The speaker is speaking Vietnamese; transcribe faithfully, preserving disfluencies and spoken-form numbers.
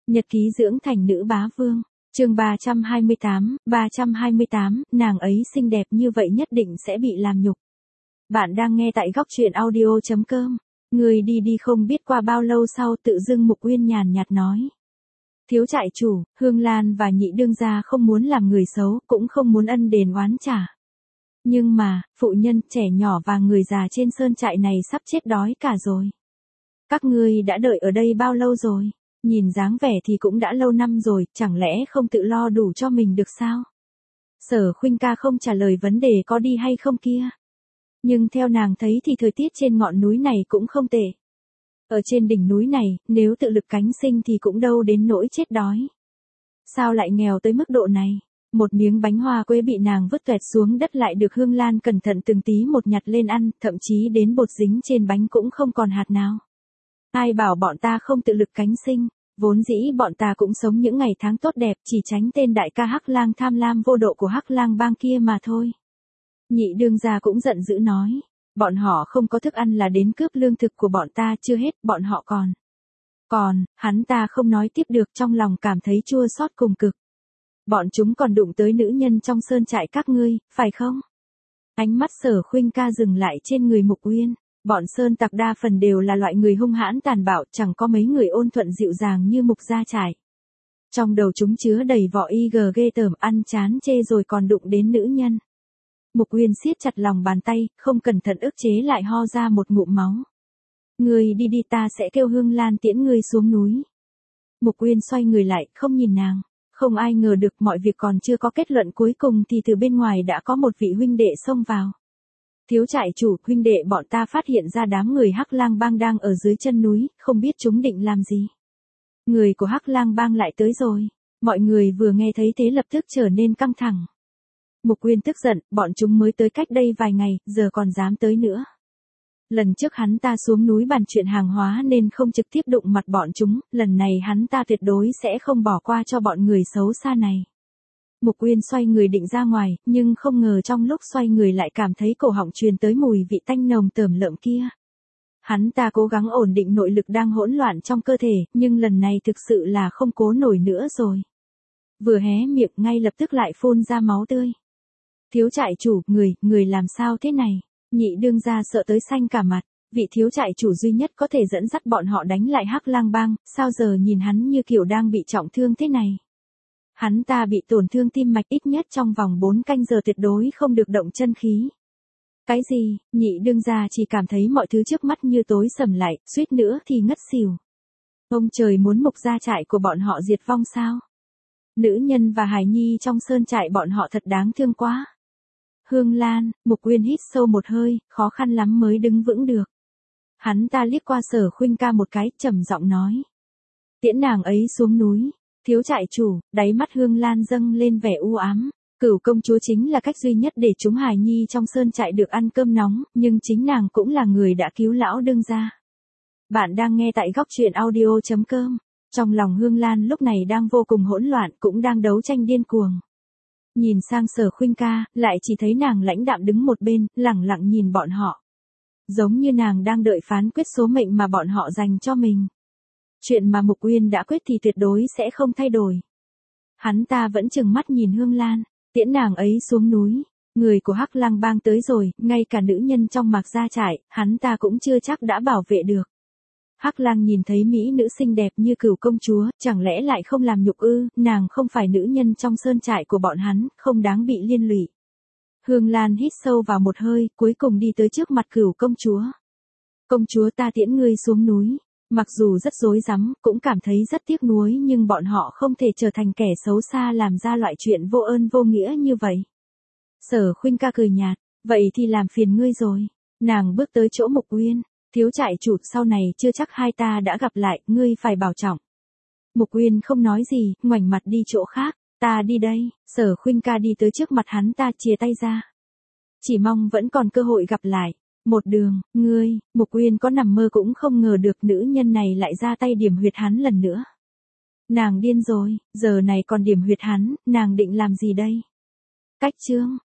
Nhật ký dưỡng thành nữ bá vương, chương ba trăm hai mươi tám, ba trăm hai mươi tám, nàng ấy xinh đẹp như vậy nhất định sẽ bị làm nhục. Bạn đang nghe tại góc truyện audio chấm com. Người đi đi không biết qua bao lâu sau tự dưng Mục Uyên nhàn nhạt nói. Thiếu trại chủ, Hương Lan và nhị đương gia không muốn làm người xấu, cũng không muốn ân đền oán trả. Nhưng mà, phụ nhân, trẻ nhỏ và người già trên sơn trại này sắp chết đói cả rồi. Các ngươi đã đợi ở đây bao lâu rồi? Nhìn dáng vẻ thì cũng đã lâu năm rồi, chẳng lẽ không tự lo đủ cho mình được sao? Sở Khuynh ca không trả lời vấn đề có đi hay không kia. Nhưng theo nàng thấy thì thời tiết trên ngọn núi này cũng không tệ. Ở trên đỉnh núi này, nếu tự lực cánh sinh thì cũng đâu đến nỗi chết đói. Sao lại nghèo tới mức độ này? Một miếng bánh hoa quế bị nàng vứt toẹt xuống đất lại được Hương Lan cẩn thận từng tí một nhặt lên ăn, thậm chí đến bột dính trên bánh cũng không còn hạt nào. Ai bảo bọn ta không tự lực cánh sinh, vốn dĩ bọn ta cũng sống những ngày tháng tốt đẹp, chỉ tránh tên đại ca Hắc Lang tham lam vô độ của Hắc Lang bang kia mà thôi. Nhị đương gia cũng giận dữ nói, bọn họ không có thức ăn là đến cướp lương thực của bọn ta, chưa hết, bọn họ còn. Còn, hắn ta không nói tiếp được, trong lòng cảm thấy chua xót cùng cực. Bọn chúng còn đụng tới nữ nhân trong sơn trại các ngươi, phải không? Ánh mắt Sở Khuynh ca dừng lại trên người Mục Uyên. Bọn sơn tặc đa phần đều là loại người hung hãn tàn bạo, chẳng có mấy người ôn thuận dịu dàng như Mục gia trại. Trong đầu chúng chứa đầy vỏ y gờ ghê tởm, ăn chán chê rồi còn đụng đến nữ nhân. Mục Uyên siết chặt lòng bàn tay, không cẩn thận ức chế lại ho ra một ngụm máu. Ngươi đi đi, ta sẽ kêu Hương Lan tiễn ngươi xuống núi. Mục Uyên xoay người lại, không nhìn nàng. Không ai ngờ được mọi việc còn chưa có kết luận cuối cùng thì từ bên ngoài đã có một vị huynh đệ xông vào. Thiếu trại chủ, huynh đệ bọn ta phát hiện ra đám người Hắc Lang bang đang ở dưới chân núi, không biết chúng định làm gì. Người của Hắc Lang bang lại tới rồi. Mọi người vừa nghe thấy thế lập tức trở nên căng thẳng. Mục Uyên tức giận, bọn chúng mới tới cách đây vài ngày, giờ còn dám tới nữa. Lần trước hắn ta xuống núi bàn chuyện hàng hóa nên không trực tiếp đụng mặt bọn chúng, lần này hắn ta tuyệt đối sẽ không bỏ qua cho bọn người xấu xa này. Mục Uyên xoay người định ra ngoài, nhưng không ngờ trong lúc xoay người lại cảm thấy cổ họng truyền tới mùi vị tanh nồng tởm lợm kia. Hắn ta cố gắng ổn định nội lực đang hỗn loạn trong cơ thể, nhưng lần này thực sự là không cố nổi nữa rồi. Vừa hé miệng ngay lập tức lại phun ra máu tươi. Thiếu trại chủ, người, người làm sao thế này? Nhị đương gia sợ tới xanh cả mặt, vị thiếu trại chủ duy nhất có thể dẫn dắt bọn họ đánh lại Hắc Lang bang, sao giờ nhìn hắn như kiểu đang bị trọng thương thế này? Hắn ta bị tổn thương tim mạch, ít nhất trong vòng bốn canh giờ tuyệt đối không được động chân khí. Cái gì? Nhị đương gia chỉ cảm thấy mọi thứ trước mắt như tối sầm lại, suýt nữa thì ngất xỉu. Ông trời muốn Mục gia trại của bọn họ diệt vong sao? Nữ nhân và hài nhi trong sơn trại bọn họ thật đáng thương quá. Hương Lan, Mục Uyên hít sâu một hơi, khó khăn lắm mới đứng vững được. Hắn ta liếc qua Sở Khuynh ca một cái, trầm giọng nói. Tiễn nàng ấy xuống núi. Thiếu trại chủ, đáy mắt Hương Lan dâng lên vẻ u ám. Cửu công chúa chính là cách duy nhất để chúng hài nhi trong sơn trại được ăn cơm nóng, nhưng chính nàng cũng là người đã cứu lão đương gia. Bạn đang nghe tại góc truyện audio chấm com. Trong lòng Hương Lan lúc này đang vô cùng hỗn loạn, cũng đang đấu tranh điên cuồng. Nhìn sang Sở Khuynh ca, lại chỉ thấy nàng lãnh đạm đứng một bên, lẳng lặng nhìn bọn họ. Giống như nàng đang đợi phán quyết số mệnh mà bọn họ dành cho mình. Chuyện mà Mục Uyên đã quyết thì tuyệt đối sẽ không thay đổi. Hắn ta vẫn trừng mắt nhìn Hương Lan, tiễn nàng ấy xuống núi. Người của Hắc Lang bang tới rồi, ngay cả nữ nhân trong Mạc gia trại, hắn ta cũng chưa chắc đã bảo vệ được. Hắc Lang nhìn thấy mỹ nữ xinh đẹp như Cửu công chúa, chẳng lẽ lại không làm nhục ư? Nàng không phải nữ nhân trong sơn trại của bọn hắn, không đáng bị liên lụy. Hương Lan hít sâu vào một hơi, cuối cùng đi tới trước mặt Cửu công chúa. Công chúa, ta tiễn ngươi xuống núi. Mặc dù rất rối rắm, cũng cảm thấy rất tiếc nuối, nhưng bọn họ không thể trở thành kẻ xấu xa làm ra loại chuyện vô ơn vô nghĩa như vậy. Sở Khuynh ca cười nhạt, vậy thì làm phiền ngươi rồi. Nàng bước tới chỗ Mục Uyên. Thiếu trại chủ, sau này chưa chắc hai ta đã gặp lại, ngươi phải bảo trọng. Mục Uyên không nói gì, ngoảnh mặt đi chỗ khác. Ta đi đây. Sở Khuynh ca đi tới trước mặt hắn ta, chìa tay ra. Chỉ mong vẫn còn cơ hội gặp lại. Một đường, ngươi, Mục Uyên có nằm mơ cũng không ngờ được nữ nhân này lại ra tay điểm huyệt hắn lần nữa. Nàng điên rồi, giờ này còn điểm huyệt hắn, nàng định làm gì đây? Cách chương.